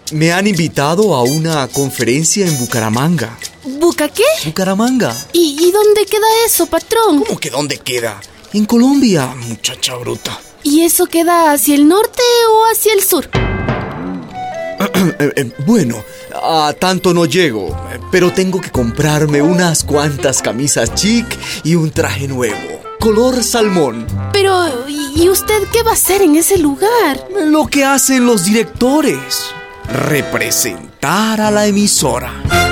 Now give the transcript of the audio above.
Me han invitado a una conferencia en Bucaramanga. ¿Buca qué? Bucaramanga. ¿Y dónde queda eso, patrón? ¿Cómo que dónde queda? En Colombia, muchacha bruta. ¿Y eso queda hacia el norte o hacia el sur? Bueno, a tanto no llego, pero tengo que comprarme unas cuantas camisas chic y un traje nuevo, color salmón. Pero, ¿y usted qué va a hacer en ese lugar? Lo que hacen los directores: representar a la emisora.